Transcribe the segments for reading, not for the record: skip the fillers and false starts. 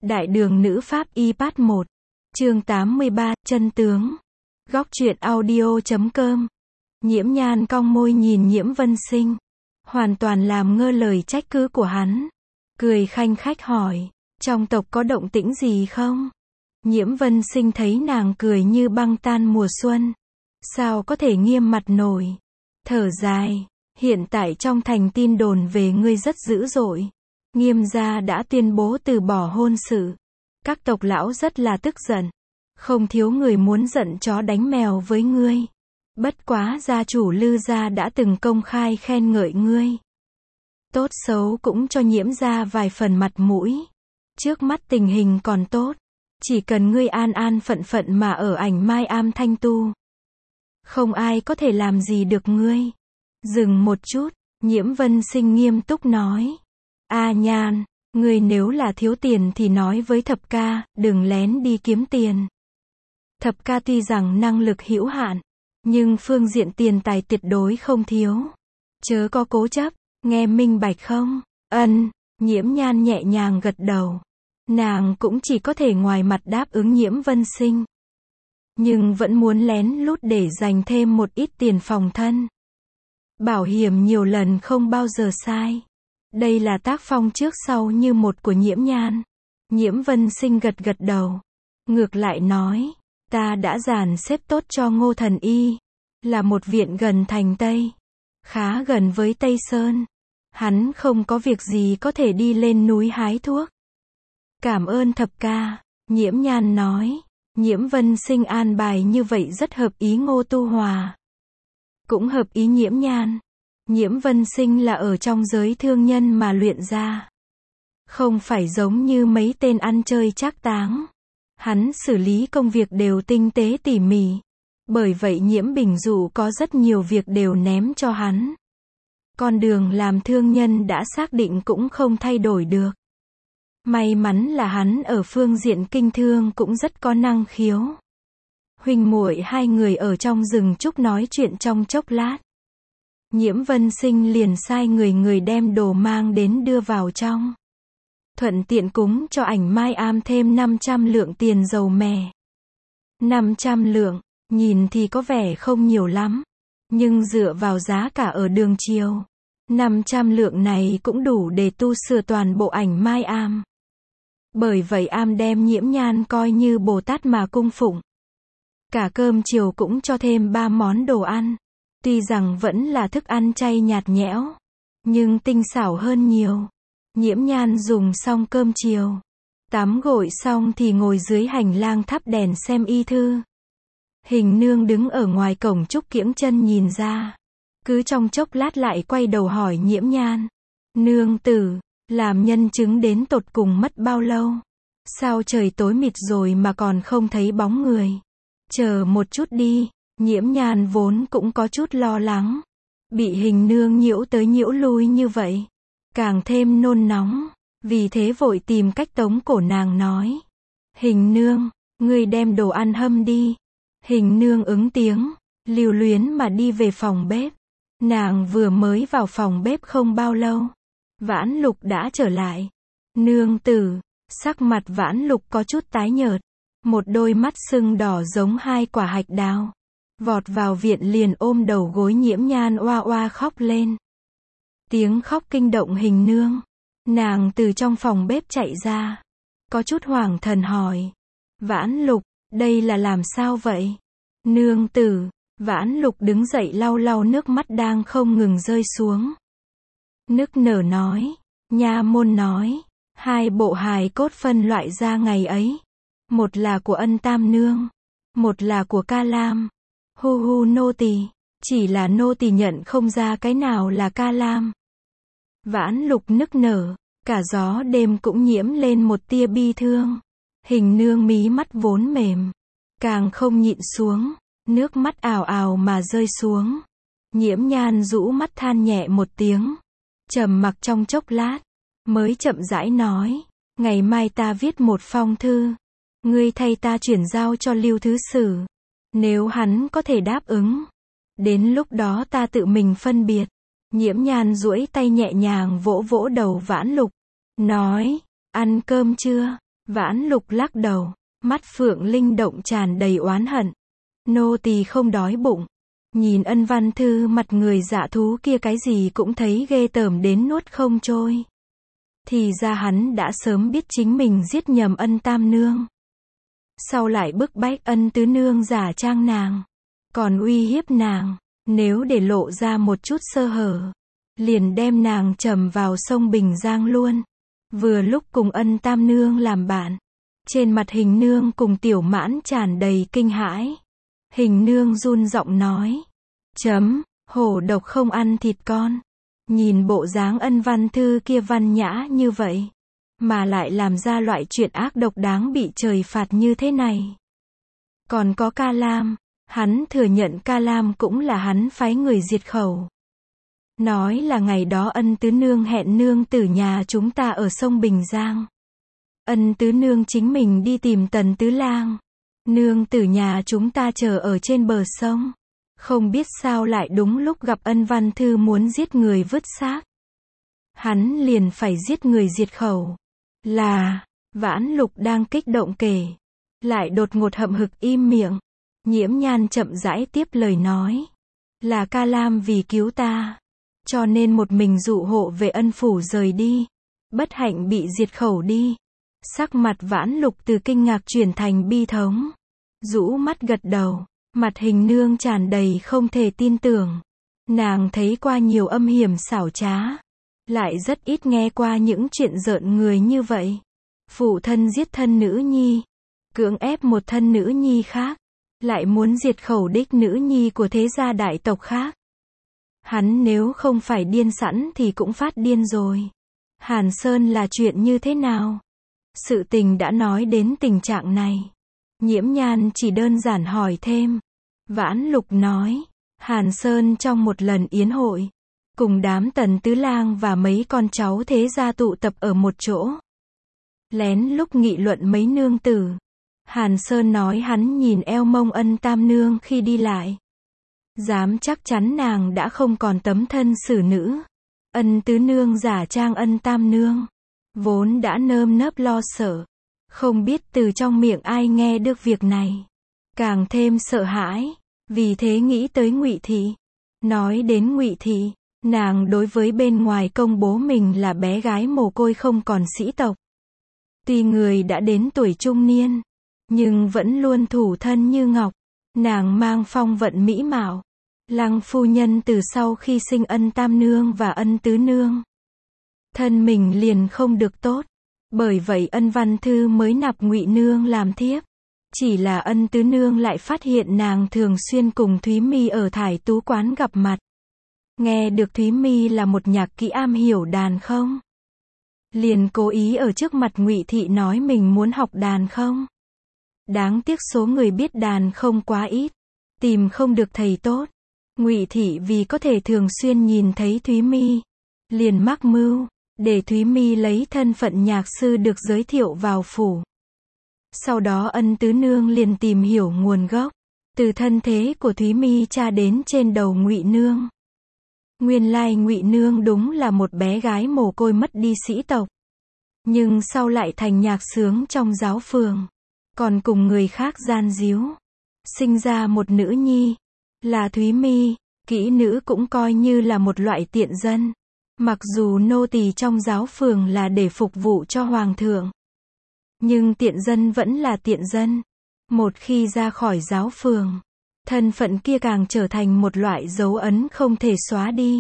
Đại đường nữ pháp y part 1. Chương 83, chân tướng. Góc truyện audio.com. Nhiễm Nhan cong môi nhìn Nhiễm Vân Sinh, hoàn toàn làm ngơ lời trách cứ của hắn. Cười khanh khách hỏi, trong tộc có động tĩnh gì không? Nhiễm Vân Sinh thấy nàng cười như băng tan mùa xuân, sao có thể nghiêm mặt nổi. Thở dài, hiện tại trong thành tin đồn về ngươi rất dữ dội. Nghiêm gia đã tuyên bố từ bỏ hôn sự. Các tộc lão rất là tức giận. Không thiếu người muốn giận chó đánh mèo với ngươi. Bất quá gia chủ Lư gia đã từng công khai khen ngợi ngươi. Tốt xấu cũng cho Nhiễm gia vài phần mặt mũi. Trước mắt tình hình còn tốt. Chỉ cần ngươi an an phận phận mà ở Ảnh Mai Am thanh tu, không ai có thể làm gì được ngươi. Dừng một chút, Nhiễm Vân Sinh nghiêm túc nói. A Nhan, ngươi nếu là thiếu tiền thì nói với thập ca, đừng lén đi kiếm tiền. Thập ca tuy rằng năng lực hữu hạn, nhưng phương diện tiền tài tuyệt đối không thiếu. Chớ có cố chấp, nghe minh bạch không? Ân, Nhiễm Nhan nhẹ nhàng gật đầu. Nàng cũng chỉ có thể ngoài mặt đáp ứng Nhiễm Vân Sinh, nhưng vẫn muốn lén lút để dành thêm một ít tiền phòng thân. Bảo hiểm nhiều lần không bao giờ sai. Đây là tác phong trước sau như một của Nhiễm Nhan. Nhiễm Vân Sinh gật gật đầu. Ngược lại nói, ta đã dàn xếp tốt cho Ngô Thần Y. Là một viện gần thành Tây. Khá gần với Tây Sơn. Hắn không có việc gì có thể đi lên núi hái thuốc. Cảm ơn thập ca, Nhiễm Nhan nói. Nhiễm Vân Sinh an bài như vậy rất hợp ý Ngô Tu Hòa. Cũng hợp ý Nhiễm Nhan. Nhiễm Vân Sinh là ở trong giới thương nhân mà luyện ra. Không phải giống như mấy tên ăn chơi trác táng. Hắn xử lý công việc đều tinh tế tỉ mỉ. Bởi vậy Nhiễm Bình Dụ có rất nhiều việc đều ném cho hắn. Con đường làm thương nhân đã xác định cũng không thay đổi được. May mắn là hắn ở phương diện kinh thương cũng rất có năng khiếu. Huynh muội hai người ở trong rừng trúc nói chuyện trong chốc lát. Nhiễm Vân Sinh liền sai người đem đồ mang đến đưa vào trong. Thuận tiện cúng cho Ảnh Mai Am thêm 500 lượng tiền dầu mè. 500 lượng, nhìn thì có vẻ không nhiều lắm. Nhưng dựa vào giá cả ở đường chiều, 500 lượng này cũng đủ để tu sửa toàn bộ Ảnh Mai Am. Bởi vậy Am đem Nhiễm Nhan coi như Bồ Tát mà cung phụng. Cả cơm chiều cũng cho thêm 3 món đồ ăn. Tuy rằng vẫn là thức ăn chay nhạt nhẽo, nhưng tinh xảo hơn nhiều. Nhiễm Nhan dùng xong cơm chiều, tắm gội xong thì ngồi dưới hành lang thắp đèn xem y thư. Hình nương đứng ở ngoài cổng trúc kiễng chân nhìn ra. Cứ trong chốc lát lại quay đầu hỏi Nhiễm Nhan. Nương tử, làm nhân chứng đến tột cùng mất bao lâu? Sao trời tối mịt rồi mà còn không thấy bóng người? Chờ một chút đi. Nhiễm Nhan vốn cũng có chút lo lắng. Bị hình nương nhiễu tới nhiễu lui như vậy. Càng thêm nôn nóng. Vì thế vội tìm cách tống cổ nàng nói. Hình nương, ngươi đem đồ ăn hâm đi. Hình nương ứng tiếng, lưu luyến mà đi về phòng bếp. Nàng vừa mới vào phòng bếp không bao lâu. Vãn Lục đã trở lại. Nương tử, sắc mặt Vãn Lục có chút tái nhợt. Một đôi mắt sưng đỏ giống 2 quả hạch đào. Vọt vào viện liền ôm đầu gối Nhiễm Nhan oa oa khóc lên. Tiếng khóc kinh động hình nương. Nàng từ trong phòng bếp chạy ra. Có chút hoảng thần hỏi. Vãn Lục, đây là làm sao vậy? Nương tử, Vãn Lục đứng dậy lau lau nước mắt đang không ngừng rơi xuống. Nức nở nói. Nha môn nói. 2 bộ hài cốt phân loại ra ngày ấy. Một là của Ân Tam Nương. Một là của Ca Lam. Hu hu nô tỳ, chỉ là nô tỳ nhận không ra cái nào là Ca Lam. Vãn Lục nức nở, cả gió đêm cũng nhiễm lên một tia bi thương. Hình nương mí mắt vốn mềm, càng không nhịn xuống, nước mắt ào ào mà rơi xuống. Nhiễm Nhan rũ mắt than nhẹ một tiếng, trầm mặc trong chốc lát, mới chậm rãi nói, ngày mai ta viết một phong thư, ngươi thay ta chuyển giao cho Lưu Thứ Sử. Nếu hắn có thể đáp ứng, đến lúc đó ta tự mình phân biệt. Nhiễm Nhan duỗi tay nhẹ nhàng vỗ vỗ đầu Vãn Lục, nói, ăn cơm chưa? Vãn Lục lắc đầu, mắt phượng linh động tràn đầy oán hận. Nô tỳ không đói bụng. Nhìn Ân Văn Thư mặt người dạ thú kia cái gì cũng thấy ghê tởm đến nuốt không trôi. Thì ra hắn đã sớm biết chính mình giết nhầm Ân Tam Nương. Sau lại bức bách Ân Tứ Nương giả trang nàng. Còn uy hiếp nàng, nếu để lộ ra một chút sơ hở, liền đem nàng trầm vào sông Bình Giang luôn. Vừa lúc cùng Ân Tam Nương làm bạn. Trên mặt Hình Nương cùng Tiểu Mãn tràn đầy kinh hãi. Hình Nương run giọng nói. Hổ độc không ăn thịt con. Nhìn bộ dáng Ân Văn Thư kia văn nhã như vậy. Mà lại làm ra loại chuyện ác độc đáng bị trời phạt như thế này. Còn có Ca Lam. Hắn thừa nhận Ca Lam cũng là hắn phái người diệt khẩu. Nói là ngày đó Ân Tứ Nương hẹn nương tử nhà chúng ta ở sông Bình Giang. Ân Tứ Nương chính mình đi tìm Tần Tứ Lang. Nương tử nhà chúng ta chờ ở trên bờ sông. Không biết sao lại đúng lúc gặp Ân Văn Thư muốn giết người vứt xác. Hắn liền phải giết người diệt khẩu. Vãn Lục đang kích động kể. Lại đột ngột hậm hực im miệng. Nhiễm Nhan chậm rãi tiếp lời nói. Là Ca Lam vì cứu ta. Cho nên một mình dụ hộ về Ân phủ rời đi. Bất hạnh bị diệt khẩu đi. Sắc mặt Vãn Lục từ kinh ngạc chuyển thành bi thống. Rũ mắt gật đầu. Mặt Hình Nương tràn đầy không thể tin tưởng. Nàng thấy qua nhiều âm hiểm xảo trá. Lại rất ít nghe qua những chuyện rợn người như vậy. Phụ thân giết thân nữ nhi. Cưỡng ép một thân nữ nhi khác. Lại muốn diệt khẩu đích nữ nhi của thế gia đại tộc khác. Hắn nếu không phải điên sẵn thì cũng phát điên rồi. Hàn Sơn là chuyện như thế nào? Sự tình đã nói đến tình trạng này. Nhiễm Nhan chỉ đơn giản hỏi thêm. Vãn Lục nói. Hàn Sơn trong một lần yến hội. Cùng đám Tần Tứ Lang và mấy con cháu thế gia tụ tập ở một chỗ. Lén lúc nghị luận mấy nương tử. Hàn Sơn nói hắn nhìn eo mông Ân Tam Nương khi đi lại. Dám chắc chắn nàng đã không còn tấm thân xử nữ. Ân Tứ Nương giả trang Ân Tam Nương. Vốn đã nơm nớp lo sợ. Không biết từ trong miệng ai nghe được việc này. Càng thêm sợ hãi. Vì thế nghĩ tới Ngụy Thị. Nói đến Ngụy Thị, nàng đối với bên ngoài công bố mình là bé gái mồ côi không còn sĩ tộc. Tuy người đã đến tuổi trung niên, nhưng vẫn luôn thủ thân như ngọc. Nàng mang phong vận mỹ mạo. Lăng phu nhân từ sau khi sinh Ân Tam Nương và Ân Tứ Nương, thân mình liền không được tốt. Bởi vậy Ân Văn Thư mới nạp Ngụy Nương làm thiếp. Chỉ là Ân Tứ Nương lại phát hiện nàng thường xuyên cùng Thúy Mi ở Thải Tú quán gặp mặt. Nghe được Thúy Mi là một nhạc kỹ am hiểu đàn không? Liền cố ý ở trước mặt Ngụy Thị nói mình muốn học đàn không? Đáng tiếc số người biết đàn không quá ít. Tìm không được thầy tốt. Ngụy Thị vì có thể thường xuyên nhìn thấy Thúy Mi, liền mắc mưu, để Thúy Mi lấy thân phận nhạc sư được giới thiệu vào phủ. Sau đó Ân Tứ Nương liền tìm hiểu nguồn gốc. Từ thân thế của Thúy Mi tra đến trên đầu Ngụy Nương. Nguyên lai Ngụy Nương đúng là một bé gái mồ côi mất đi sĩ tộc. Nhưng sau lại thành nhạc xướng trong giáo phường. Còn cùng người khác gian díu. Sinh ra một nữ nhi. Là Thúy Mi. Kỹ nữ cũng coi như là một loại tiện dân. Mặc dù nô tỳ trong giáo phường là để phục vụ cho hoàng thượng. Nhưng tiện dân vẫn là tiện dân. Một khi ra khỏi giáo phường, thân phận kia càng trở thành một loại dấu ấn không thể xóa đi.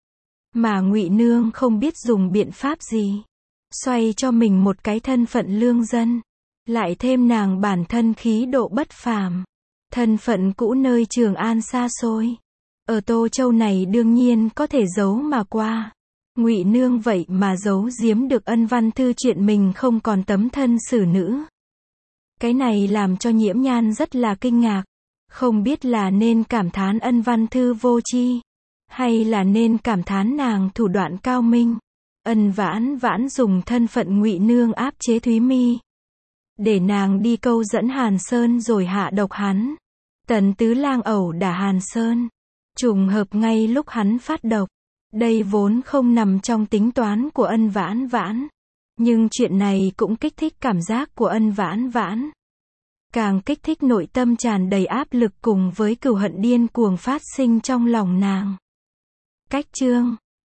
Mà Ngụy Nương không biết dùng biện pháp gì. Xoay cho mình một cái thân phận lương dân. Lại thêm nàng bản thân khí độ bất phàm. Thân phận cũ nơi Trường An xa xôi. Ở Tô Châu này đương nhiên có thể giấu mà qua. Ngụy Nương vậy mà giấu giếm được Ân Văn Thư chuyện mình không còn tấm thân xử nữ. Cái này làm cho Nhiễm Nhan rất là kinh ngạc. Không biết là nên cảm thán Ân Văn Thư vô tri, hay là nên cảm thán nàng thủ đoạn cao minh. Ân Vãn Vãn dùng thân phận Ngụy Nương áp chế Thúy Mi, để nàng đi câu dẫn Hàn Sơn rồi hạ độc hắn. Tần Tứ Lang ẩu đả Hàn Sơn, trùng hợp ngay lúc hắn phát độc. Đây vốn không nằm trong tính toán của Ân Vãn Vãn. Nhưng chuyện này cũng kích thích cảm giác của Ân Vãn Vãn. Càng kích thích nội tâm tràn đầy áp lực cùng với cừu hận điên cuồng phát sinh trong lòng nàng. Cách chương